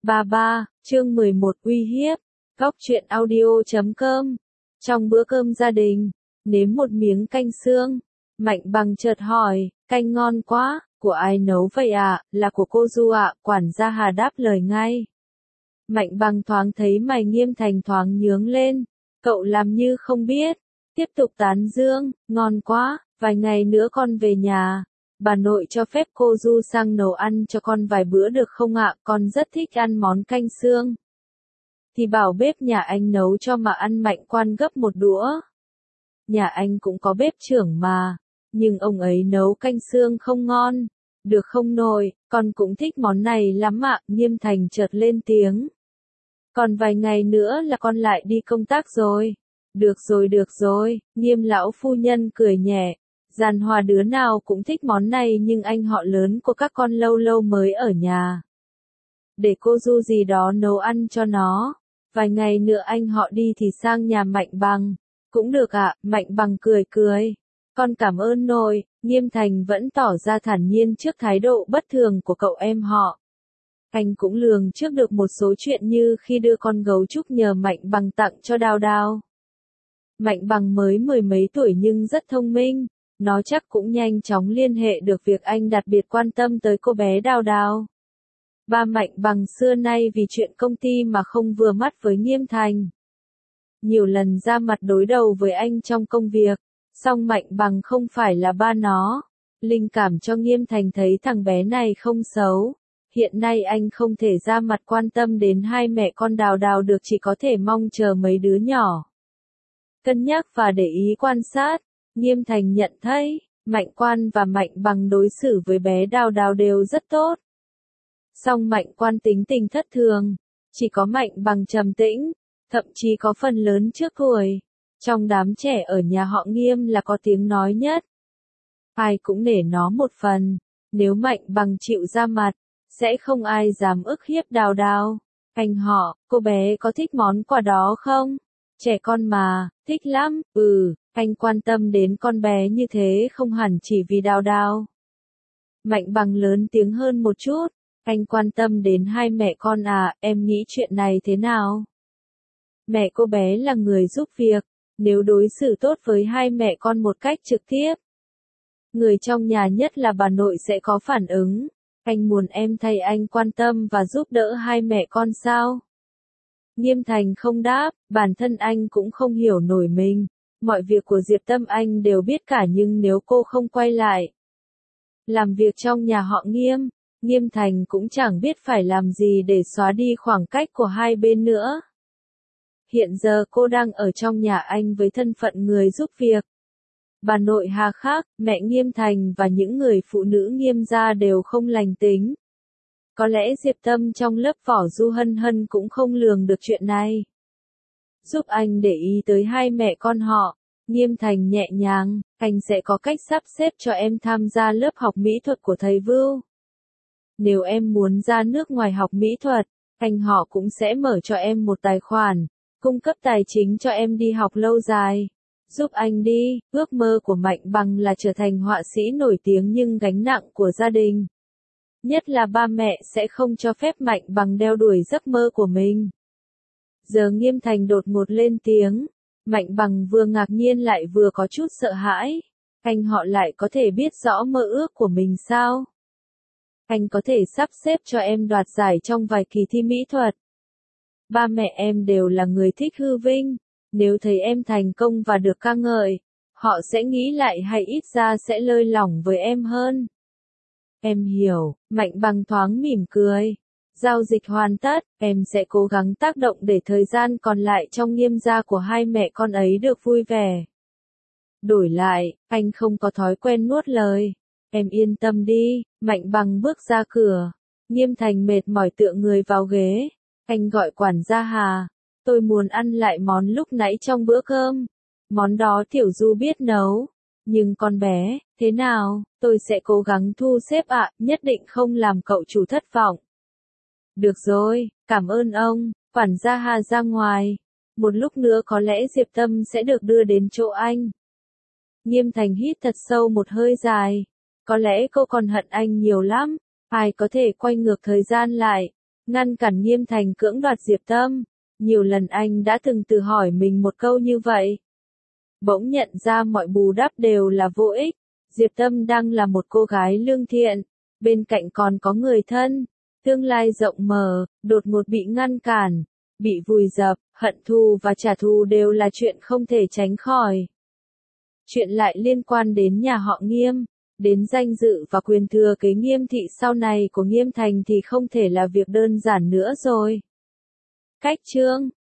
33, chương 11 uy hiếp. Góc truyện audio.com. Trong bữa cơm gia đình, nếm một miếng canh xương, Mạnh Bằng chợt hỏi, canh ngon quá, của ai nấu vậy ạ? Là của cô Du ạ, quản gia Hà đáp lời ngay. Mạnh Bằng thoáng thấy mày Nghiêm Thành thoáng nhướng lên, cậu làm như không biết, tiếp tục tán dương, ngon quá, vài ngày nữa con về nhà. Bà nội cho phép cô Du sang nấu ăn cho con vài bữa được không ạ? Con rất thích ăn món canh xương. Thì bảo bếp nhà anh nấu cho mà ăn. Mạnh Quan gấp một đũa. Nhà anh cũng có bếp trưởng mà, nhưng ông ấy nấu canh xương không ngon. Được không nội, con cũng thích món này lắm ạ. Nghiêm Thành chợt lên tiếng. Còn vài ngày nữa là con lại đi công tác rồi. Được rồi, Nghiêm lão phu nhân cười nhẹ. Giàn hòa đứa nào cũng thích món này nhưng anh họ lớn của các con lâu lâu mới ở nhà. Để cô Du gì đó nấu ăn cho nó. Vài ngày nữa anh họ đi thì sang nhà Mạnh Bằng. Cũng được ạ, Mạnh Bằng cười cười. Con cảm ơn nội. Nghiêm Thành vẫn tỏ ra thản nhiên trước thái độ bất thường của cậu em họ. Anh cũng lường trước được một số chuyện như khi đưa con gấu trúc nhờ Mạnh Bằng tặng cho Đào Đào. Mạnh Bằng mới mười mấy tuổi nhưng rất thông minh. Nó chắc cũng nhanh chóng liên hệ được việc anh đặc biệt quan tâm tới cô bé Đào Đào. Ba Mạnh Bằng xưa nay vì chuyện công ty mà không vừa mắt với Nghiêm Thành. Nhiều lần ra mặt đối đầu với anh trong công việc, song Mạnh Bằng không phải là ba nó. Linh cảm cho Nghiêm Thành thấy thằng bé này không xấu. Hiện nay anh không thể ra mặt quan tâm đến hai mẹ con Đào Đào được, chỉ có thể mong chờ mấy đứa nhỏ. Cân nhắc và để ý quan sát, Nghiêm Thành nhận thấy, Mạnh Quan và Mạnh Bằng đối xử với bé Đào Đào đều rất tốt. Song Mạnh Quan tính tình thất thường, chỉ có Mạnh Bằng trầm tĩnh, thậm chí có phần lớn trước tuổi. Trong đám trẻ ở nhà họ Nghiêm là có tiếng nói nhất. Ai cũng nể nó một phần, nếu Mạnh Bằng chịu ra mặt, sẽ không ai dám ức hiếp Đào Đào. Anh họ, cô bé có thích món quà đó không? Trẻ con mà, thích lắm, anh quan tâm đến con bé như thế không hẳn chỉ vì Đào Đào. Mạnh Bằng lớn tiếng hơn một chút, anh quan tâm đến hai mẹ con à, em nghĩ chuyện này thế nào? Mẹ cô bé là người giúp việc, nếu đối xử tốt với hai mẹ con một cách trực tiếp, người trong nhà nhất là bà nội sẽ có phản ứng. Anh muốn em thay anh quan tâm và giúp đỡ hai mẹ con sao? Nghiêm Thành không đáp, bản thân anh cũng không hiểu nổi mình. Mọi việc của Diệp Tâm anh đều biết cả nhưng nếu cô không quay lại làm việc trong nhà họ Nghiêm, Nghiêm Thành cũng chẳng biết phải làm gì để xóa đi khoảng cách của hai bên nữa. Hiện giờ cô đang ở trong nhà anh với thân phận người giúp việc. Bà nội Hà khác, mẹ Nghiêm Thành và những người phụ nữ Nghiêm gia đều không lành tính. Có lẽ Diệp Tâm trong lớp vỏ Du Hân Hân cũng không lường được chuyện này. Giúp anh để ý tới hai mẹ con họ. Nghiêm Thành nhẹ nhàng, anh sẽ có cách sắp xếp cho em tham gia lớp học mỹ thuật của thầy Vưu. Nếu em muốn ra nước ngoài học mỹ thuật, anh họ cũng sẽ mở cho em một tài khoản, cung cấp tài chính cho em đi học lâu dài. Giúp anh đi, ước mơ của Mạnh Bằng là trở thành họa sĩ nổi tiếng nhưng gánh nặng của gia đình. Nhất là ba mẹ sẽ không cho phép Mạnh Bằng đeo đuổi giấc mơ của mình. Giờ Nghiêm Thành đột ngột lên tiếng. Mạnh Bằng vừa ngạc nhiên lại vừa có chút sợ hãi. Anh họ lại có thể biết rõ mơ ước của mình sao? Anh có thể sắp xếp cho em đoạt giải trong vài kỳ thi mỹ thuật. Ba mẹ em đều là người thích hư vinh. Nếu thấy em thành công và được ca ngợi, họ sẽ nghĩ lại hay ít ra sẽ lơi lỏng với em hơn. Em hiểu, Mạnh Bằng thoáng mỉm cười. Giao dịch hoàn tất, em sẽ cố gắng tác động để thời gian còn lại trong Nghiêm gia của hai mẹ con ấy được vui vẻ. Đổi lại, anh không có thói quen nuốt lời. Em yên tâm đi. Mạnh Bằng bước ra cửa. Nghiêm Thành mệt mỏi tựa người vào ghế. Anh gọi quản gia Hà. Tôi muốn ăn lại món lúc nãy trong bữa cơm. Món đó Tiểu Du biết nấu. Nhưng con bé, thế nào, tôi sẽ cố gắng thu xếp ạ, nhất định không làm cậu chủ thất vọng. Được rồi, cảm ơn ông. Quản gia Hà ra ngoài. Một lúc nữa có lẽ Diệp Tâm sẽ được đưa đến chỗ anh. Nghiêm Thành hít thật sâu một hơi dài. Có lẽ cô còn hận anh nhiều lắm. Ai có thể quay ngược thời gian lại. ngăn cản Nghiêm Thành cưỡng đoạt Diệp Tâm. Nhiều lần anh đã từng tự hỏi mình một câu như vậy. Bỗng nhận ra mọi bù đắp đều là vô ích. Diệp Tâm đang là một cô gái lương thiện, bên cạnh còn có người thân, tương lai rộng mở, đột ngột bị ngăn cản, bị vùi dập, hận thù và trả thù đều là chuyện không thể tránh khỏi. Chuyện lại liên quan đến nhà họ Nghiêm, đến danh dự và quyền thừa kế Nghiêm thị sau này của Nghiêm Thành thì không thể là việc đơn giản nữa rồi. Cách chương